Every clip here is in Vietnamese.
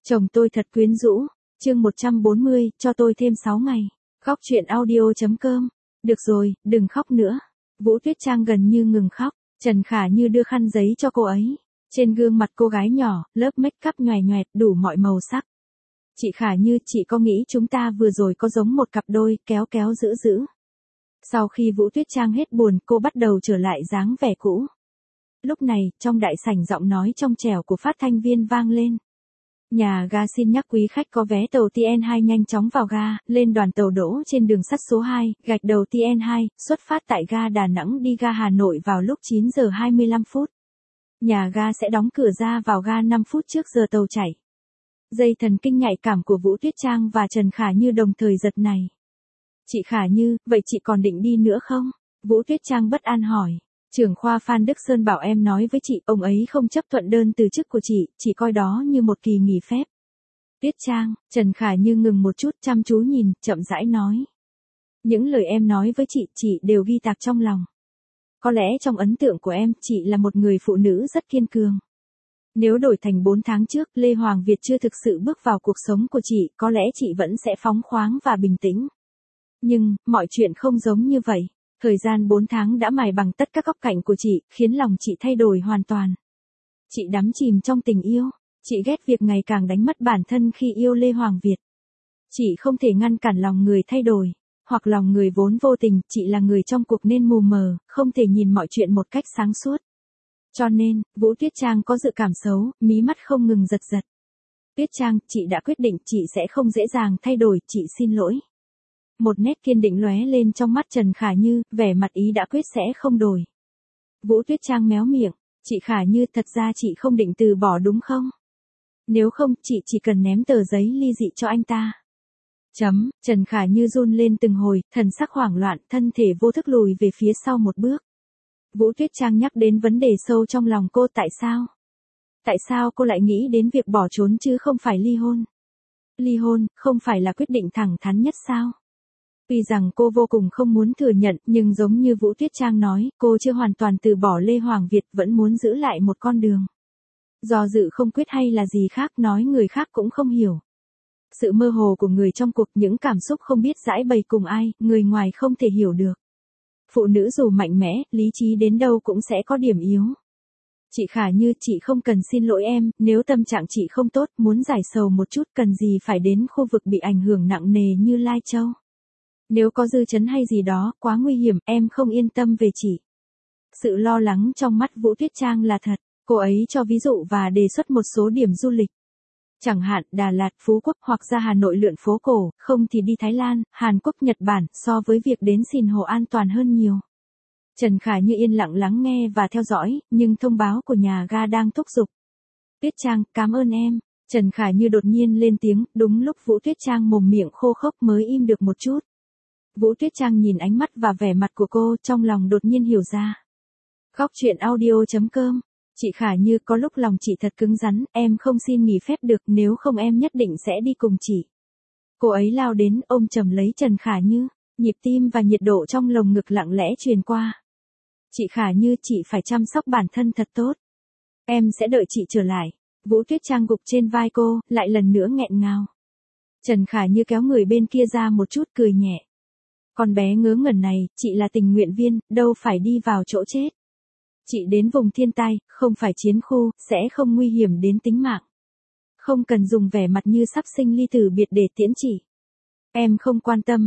Chồng tôi thật quyến rũ. Chương 140, cho tôi thêm 6 ngày. Góc truyện audio.com. Được rồi, đừng khóc nữa. Vũ Tuyết Trang gần như ngừng khóc. Trần Khả Như đưa khăn giấy cho cô ấy. Trên gương mặt cô gái nhỏ, lớp make up nhòe nhoẹt đủ mọi màu sắc. Chị Khả Như, chị có nghĩ chúng ta vừa rồi có giống một cặp đôi, kéo kéo giữ giữ. Sau khi Vũ Tuyết Trang hết buồn, cô bắt đầu trở lại dáng vẻ cũ. Lúc này, trong đại sảnh giọng nói trong trẻo của phát thanh viên vang lên. Nhà ga xin nhắc quý khách có vé tàu TN2 nhanh chóng vào ga, lên đoàn tàu đỗ trên đường sắt số 2, gạch đầu TN2, xuất phát tại ga Đà Nẵng đi ga Hà Nội vào lúc 9 giờ 25 phút. Nhà ga sẽ đóng cửa ra vào ga 5 phút trước giờ tàu chạy. Dây thần kinh nhạy cảm của Vũ Tuyết Trang và Trần Khả Như đồng thời giật này. Chị Khả Như, vậy chị còn định đi nữa không? Vũ Tuyết Trang bất an hỏi. Trưởng khoa Phan Đức Sơn bảo em nói với chị, ông ấy không chấp thuận đơn từ chức của chị, chỉ coi đó như một kỳ nghỉ phép. Tuyết Trang, Trần Khả Như ngừng một chút chăm chú nhìn, chậm rãi nói. Những lời em nói với chị đều ghi tạc trong lòng. Có lẽ trong ấn tượng của em, chị là một người phụ nữ rất kiên cường. Nếu đổi thành 4 tháng trước, Lê Hoàng Việt chưa thực sự bước vào cuộc sống của chị, có lẽ chị vẫn sẽ phóng khoáng và bình tĩnh. Nhưng, mọi chuyện không giống như vậy. Thời gian 4 tháng đã mài bằng tất các góc cạnh của chị, khiến lòng chị thay đổi hoàn toàn. Chị đắm chìm trong tình yêu. Chị ghét việc ngày càng đánh mất bản thân khi yêu Lê Hoàng Việt. Chị không thể ngăn cản lòng người thay đổi. Hoặc lòng người vốn vô tình, chị là người trong cuộc nên mù mờ, không thể nhìn mọi chuyện một cách sáng suốt. Cho nên, Vũ Tuyết Trang có dự cảm xấu, mí mắt không ngừng giật giật. Tuyết Trang, chị đã quyết định chị sẽ không dễ dàng thay đổi, chị xin lỗi. Một nét kiên định lóe lên trong mắt Trần Khả Như, vẻ mặt ý đã quyết sẽ không đổi. Vũ Tuyết Trang méo miệng, chị Khả Như, thật ra chị không định từ bỏ đúng không? Nếu không, chị chỉ cần ném tờ giấy ly dị cho anh ta. Trần Khả Như run lên từng hồi, thần sắc hoảng loạn, thân thể vô thức lùi về phía sau một bước. Vũ Tuyết Trang nhắc đến vấn đề sâu trong lòng cô, tại sao? Tại sao cô lại nghĩ đến việc bỏ trốn chứ không phải ly hôn? Ly hôn, không phải là quyết định thẳng thắn nhất sao? Tuy rằng cô vô cùng không muốn thừa nhận, nhưng giống như Vũ Tuyết Trang nói, cô chưa hoàn toàn từ bỏ Lê Hoàng Việt, vẫn muốn giữ lại một con đường. Do dự không quyết hay là gì khác, nói người khác cũng không hiểu. Sự mơ hồ của người trong cuộc, những cảm xúc không biết giải bày cùng ai, người ngoài không thể hiểu được. Phụ nữ dù mạnh mẽ, lý trí đến đâu cũng sẽ có điểm yếu. Chị Khả Như, chị không cần xin lỗi em, nếu tâm trạng chị không tốt, muốn giải sầu một chút, cần gì phải đến khu vực bị ảnh hưởng nặng nề như Lai Châu. Nếu có dư chấn hay gì đó, quá nguy hiểm, em không yên tâm về chị. Sự lo lắng trong mắt Vũ Tuyết Trang là thật, cô ấy cho ví dụ và đề xuất một số điểm du lịch. Chẳng hạn, Đà Lạt, Phú Quốc hoặc ra Hà Nội lượn phố cổ, không thì đi Thái Lan, Hàn Quốc, Nhật Bản, so với việc đến Sìn Hồ an toàn hơn nhiều. Trần Khả Như yên lặng lắng nghe và theo dõi, nhưng thông báo của nhà ga đang thúc giục. Tuyết Trang, cảm ơn em. Trần Khả Như đột nhiên lên tiếng, đúng lúc Vũ Tuyết Trang mồm miệng khô khốc mới im được một chút. Vũ Tuyết Trang nhìn ánh mắt và vẻ mặt của cô, trong lòng đột nhiên hiểu ra. Góc truyện audio.com. Chị Khả Như, có lúc lòng chị thật cứng rắn, em không xin nghỉ phép được, nếu không em nhất định sẽ đi cùng chị. Cô ấy lao đến, ôm chầm lấy Trần Khả Như, nhịp tim và nhiệt độ trong lồng ngực lặng lẽ truyền qua. Chị Khả Như, chị phải chăm sóc bản thân thật tốt. Em sẽ đợi chị trở lại. Vũ Tuyết Trang gục trên vai cô, lại lần nữa nghẹn ngào. Trần Khả Như kéo người bên kia ra một chút, cười nhẹ. Con bé ngớ ngẩn này, chị là tình nguyện viên, đâu phải đi vào chỗ chết. Chị đến vùng thiên tai, không phải chiến khu, sẽ không nguy hiểm đến tính mạng. Không cần dùng vẻ mặt như sắp sinh ly tử biệt để tiễn chị. Em không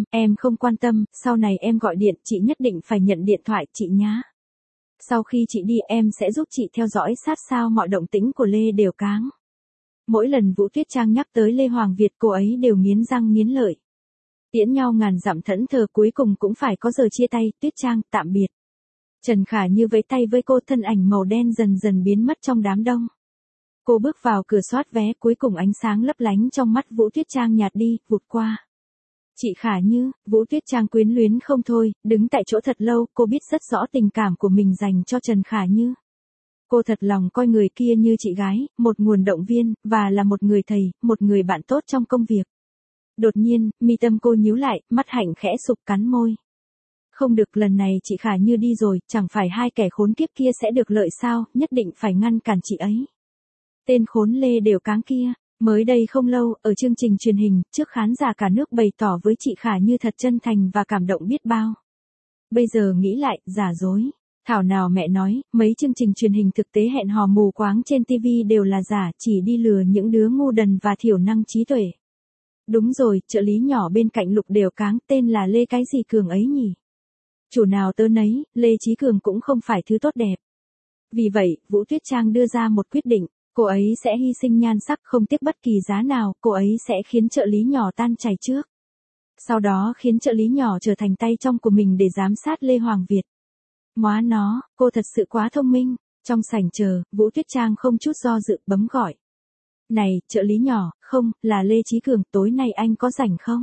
quan tâm, sau này em gọi điện, chị nhất định phải nhận điện thoại, chị nhá. Sau khi chị đi, em sẽ giúp chị theo dõi sát sao mọi động tĩnh của Lê Đều Cáng. Mỗi lần Vũ Tuyết Trang nhắc tới Lê Hoàng Việt, cô ấy đều nghiến răng nghiến lợi. Tiễn nhau ngàn dặm thẫn thờ, cuối cùng cũng phải có giờ chia tay. Tuyết Trang, tạm biệt. Trần Khả Như vẫy tay với cô, thân ảnh màu đen dần dần biến mất trong đám đông. Cô bước vào cửa soát vé, cuối cùng ánh sáng lấp lánh trong mắt Vũ Tuyết Trang nhạt đi, vụt qua. Chị Khả Như, Vũ Tuyết Trang quyến luyến không thôi, đứng tại chỗ thật lâu, cô biết rất rõ tình cảm của mình dành cho Trần Khả Như. Cô thật lòng coi người kia như chị gái, một nguồn động viên, và là một người thầy, một người bạn tốt trong công việc. Đột nhiên, mi tâm cô nhíu lại, mắt hạnh khẽ sụp, cắn môi. Không được, lần này chị Khả Như đi rồi, chẳng phải hai kẻ khốn kiếp kia sẽ được lợi sao, nhất định phải ngăn cản chị ấy. Tên khốn Lê Đều Cáng kia, Mới đây không lâu, ở chương trình truyền hình, trước khán giả cả nước bày tỏ với chị Khả Như thật chân thành và cảm động biết bao. Bây giờ nghĩ lại, giả dối. Thảo nào mẹ nói, mấy chương trình truyền hình thực tế hẹn hò mù quáng trên TV đều là giả, chỉ đi lừa những đứa ngu đần và thiểu năng trí tuệ. Đúng rồi, trợ lý nhỏ bên cạnh Lục Đều Cáng tên là Lê cái gì Cường ấy nhỉ? Chủ nào tớ nấy, Lê Chí Cường cũng không phải thứ tốt đẹp. Vì vậy, Vũ Tuyết Trang đưa ra một quyết định, cô ấy sẽ hy sinh nhan sắc không tiếc bất kỳ giá nào, cô ấy sẽ khiến trợ lý nhỏ tan chảy trước. Sau đó khiến trợ lý nhỏ trở thành tay trong của mình để giám sát Lê Hoàng Việt. Móa nó, cô thật sự quá thông minh. Trong sảnh chờ, Vũ Tuyết Trang không chút do dự bấm gọi. Này, trợ lý nhỏ, không, là Lê Chí Cường, tối nay anh có rảnh không?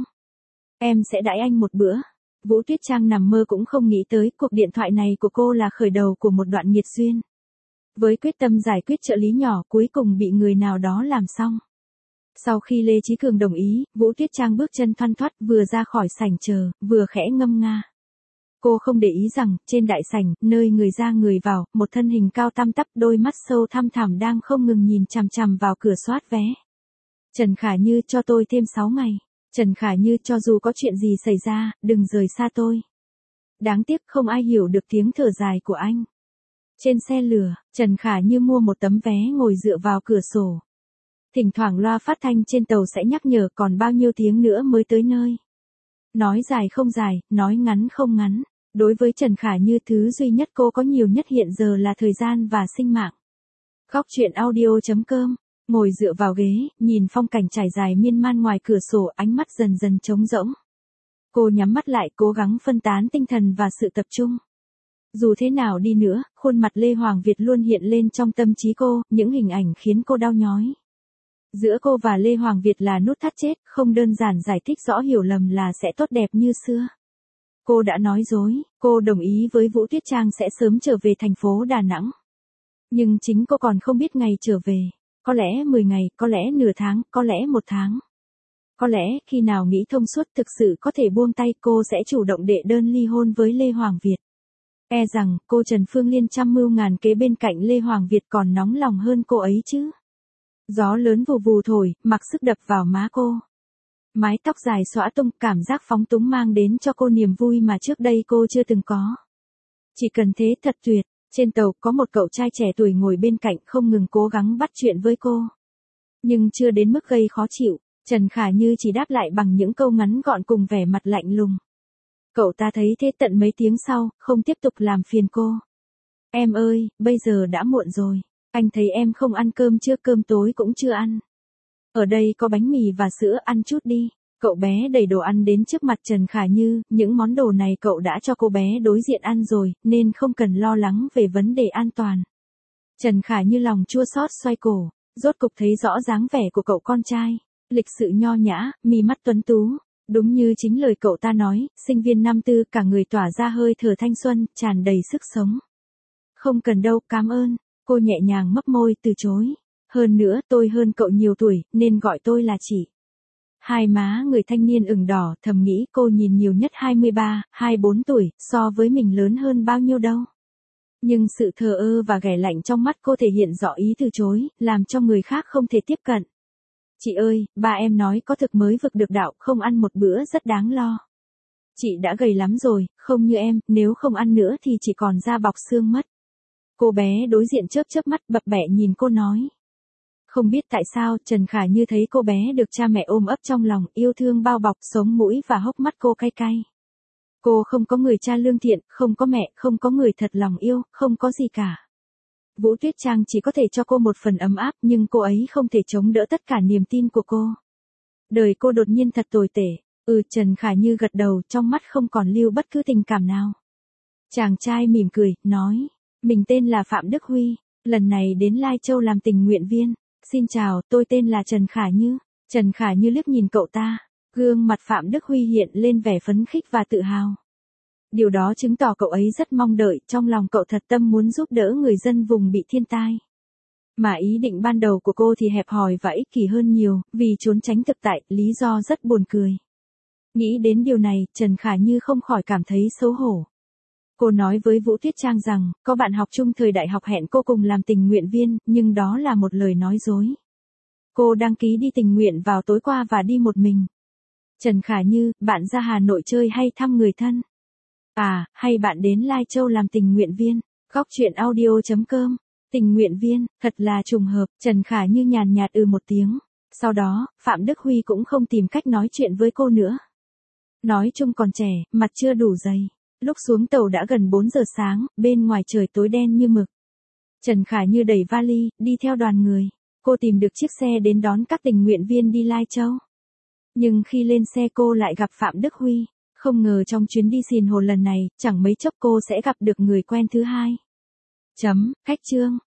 Em sẽ đãi anh một bữa. Vũ Tuyết Trang nằm mơ cũng không nghĩ tới cuộc điện thoại này của cô là khởi đầu của một đoạn nghiệt duyên. Với quyết tâm giải quyết trợ lý nhỏ cuối cùng bị người nào đó làm xong. Sau khi Lê Chí Cường đồng ý, Vũ Tuyết Trang bước chân thoăn thoắt vừa ra khỏi sảnh chờ, vừa khẽ ngâm nga. Cô không để ý rằng, trên đại sảnh, nơi người ra người vào, một thân hình cao tăm tắp đôi mắt sâu thăm thẳm đang không ngừng nhìn chằm chằm vào cửa soát vé. Trần Khả Như cho tôi thêm 6 ngày. Trần Khả Như cho dù có chuyện gì xảy ra, đừng rời xa tôi. Đáng tiếc không ai hiểu được tiếng thở dài của anh. Trên xe lửa, Trần Khả Như mua một tấm vé ngồi dựa vào cửa sổ. Thỉnh thoảng loa phát thanh trên tàu sẽ nhắc nhở còn bao nhiêu tiếng nữa mới tới nơi. Nói dài không dài, nói ngắn không ngắn. Đối với Trần Khả Như thứ duy nhất cô có nhiều nhất hiện giờ là thời gian và sinh mạng. Góc truyện audio.com, ngồi dựa vào ghế, nhìn phong cảnh trải dài miên man ngoài cửa sổ, ánh mắt dần dần trống rỗng. Cô nhắm mắt lại cố gắng phân tán tinh thần và sự tập trung. Dù thế nào đi nữa, khuôn mặt Lê Hoàng Việt luôn hiện lên trong tâm trí cô, những hình ảnh khiến cô đau nhói. Giữa cô và Lê Hoàng Việt là nút thắt chết, không đơn giản giải thích rõ hiểu lầm là sẽ tốt đẹp như xưa. Cô đã nói dối, cô đồng ý với Vũ Tuyết Trang sẽ sớm trở về thành phố Đà Nẵng. Nhưng chính cô còn không biết ngày trở về. Có lẽ 10 ngày, có lẽ nửa tháng, có lẽ 1 tháng. Có lẽ khi nào nghĩ thông suốt thực sự có thể buông tay cô sẽ chủ động đệ đơn ly hôn với Lê Hoàng Việt. E rằng cô Trần Phương Liên trăm mưu ngàn kế bên cạnh Lê Hoàng Việt còn nóng lòng hơn cô ấy chứ. Gió lớn vù vù thổi, mặc sức đập vào má cô. Mái tóc dài xõa tung, cảm giác phóng túng mang đến cho cô niềm vui mà trước đây cô chưa từng có. Chỉ cần thế thật tuyệt. Trên tàu có một cậu trai trẻ tuổi ngồi bên cạnh không ngừng cố gắng bắt chuyện với cô. Nhưng chưa đến mức gây khó chịu, Trần Khả Như chỉ đáp lại bằng những câu ngắn gọn cùng vẻ mặt lạnh lùng. Cậu ta thấy thế tận mấy tiếng sau, không tiếp tục làm phiền cô. Em ơi, bây giờ đã muộn rồi. Anh thấy em không ăn cơm chưa, cơm tối cũng chưa ăn. Ở đây có bánh mì và sữa, ăn chút đi. Cậu bé đẩy đồ ăn đến trước mặt Trần Khả Như, những món đồ này cậu đã cho cô bé đối diện ăn rồi, nên không cần lo lắng về vấn đề an toàn. Trần Khả Như lòng chua xót xoay cổ, rốt cục thấy rõ dáng vẻ của cậu con trai. Lịch sự nho nhã, mi mắt tuấn tú. Đúng như chính lời cậu ta nói, sinh viên năm tư cả người tỏa ra hơi thở thanh xuân, tràn đầy sức sống. Không cần đâu, cảm ơn. Cô nhẹ nhàng mấp môi từ chối. Hơn nữa tôi hơn cậu nhiều tuổi, nên gọi tôi là chị. Hai má người thanh niên ửng đỏ, thầm nghĩ cô nhìn nhiều nhất 23, 24 tuổi, so với mình lớn hơn bao nhiêu đâu. Nhưng sự thờ ơ và ghẻ lạnh trong mắt cô thể hiện rõ ý từ chối, làm cho người khác không thể tiếp cận. Chị ơi, ba em nói có thực mới vực được đạo, không ăn một bữa rất đáng lo. Chị đã gầy lắm rồi, không như em, nếu không ăn nữa thì chỉ còn da bọc xương mất. Cô bé đối diện chớp chớp mắt bập bẹ nhìn cô nói. Không biết tại sao, Trần Khả Như thấy cô bé được cha mẹ ôm ấp trong lòng, yêu thương bao bọc, sống mũi và hốc mắt cô cay cay. Cô không có người cha lương thiện, không có mẹ, không có người thật lòng yêu, không có gì cả. Vũ Tuyết Trang chỉ có thể cho cô một phần ấm áp, nhưng cô ấy không thể chống đỡ tất cả niềm tin của cô. Đời cô đột nhiên thật tồi tệ. Trần Khả Như gật đầu, trong mắt không còn lưu bất cứ tình cảm nào. Chàng trai mỉm cười, nói, mình tên là Phạm Đức Huy, lần này đến Lai Châu làm tình nguyện viên. Xin chào, tôi tên là Trần Khả Như. Trần Khả Như liếc nhìn cậu ta, gương mặt Phạm Đức Huy hiện lên vẻ phấn khích và tự hào. Điều đó chứng tỏ cậu ấy rất mong đợi, trong lòng cậu thật tâm muốn giúp đỡ người dân vùng bị thiên tai. Mà ý định ban đầu của cô thì hẹp hòi và ích kỷ hơn nhiều, vì trốn tránh thực tại, lý do rất buồn cười. Nghĩ đến điều này, Trần Khả Như không khỏi cảm thấy xấu hổ. Cô nói với Vũ Tuyết Trang rằng, có bạn học chung thời đại học hẹn cô cùng làm tình nguyện viên, nhưng đó là một lời nói dối. Cô đăng ký đi tình nguyện vào tối qua và đi một mình. Trần Khả Như, bạn ra Hà Nội chơi hay thăm người thân? À, hay bạn đến Lai Châu làm tình nguyện viên? Góc chuyện audio.com. Tình nguyện viên, thật là trùng hợp, Trần Khả Như nhàn nhạt một tiếng. Sau đó, Phạm Đức Huy cũng không tìm cách nói chuyện với cô nữa. Nói chung còn trẻ, mặt chưa đủ dày. Lúc xuống tàu đã gần 4 giờ sáng, bên ngoài trời tối đen như mực. Trần Khả Như đẩy vali, đi theo đoàn người. Cô tìm được chiếc xe đến đón các tình nguyện viên đi Lai Châu. Nhưng khi lên xe cô lại gặp Phạm Đức Huy. Không ngờ trong chuyến đi xìn hồ lần này, chẳng mấy chốc cô sẽ gặp được người quen thứ hai. Khách trương,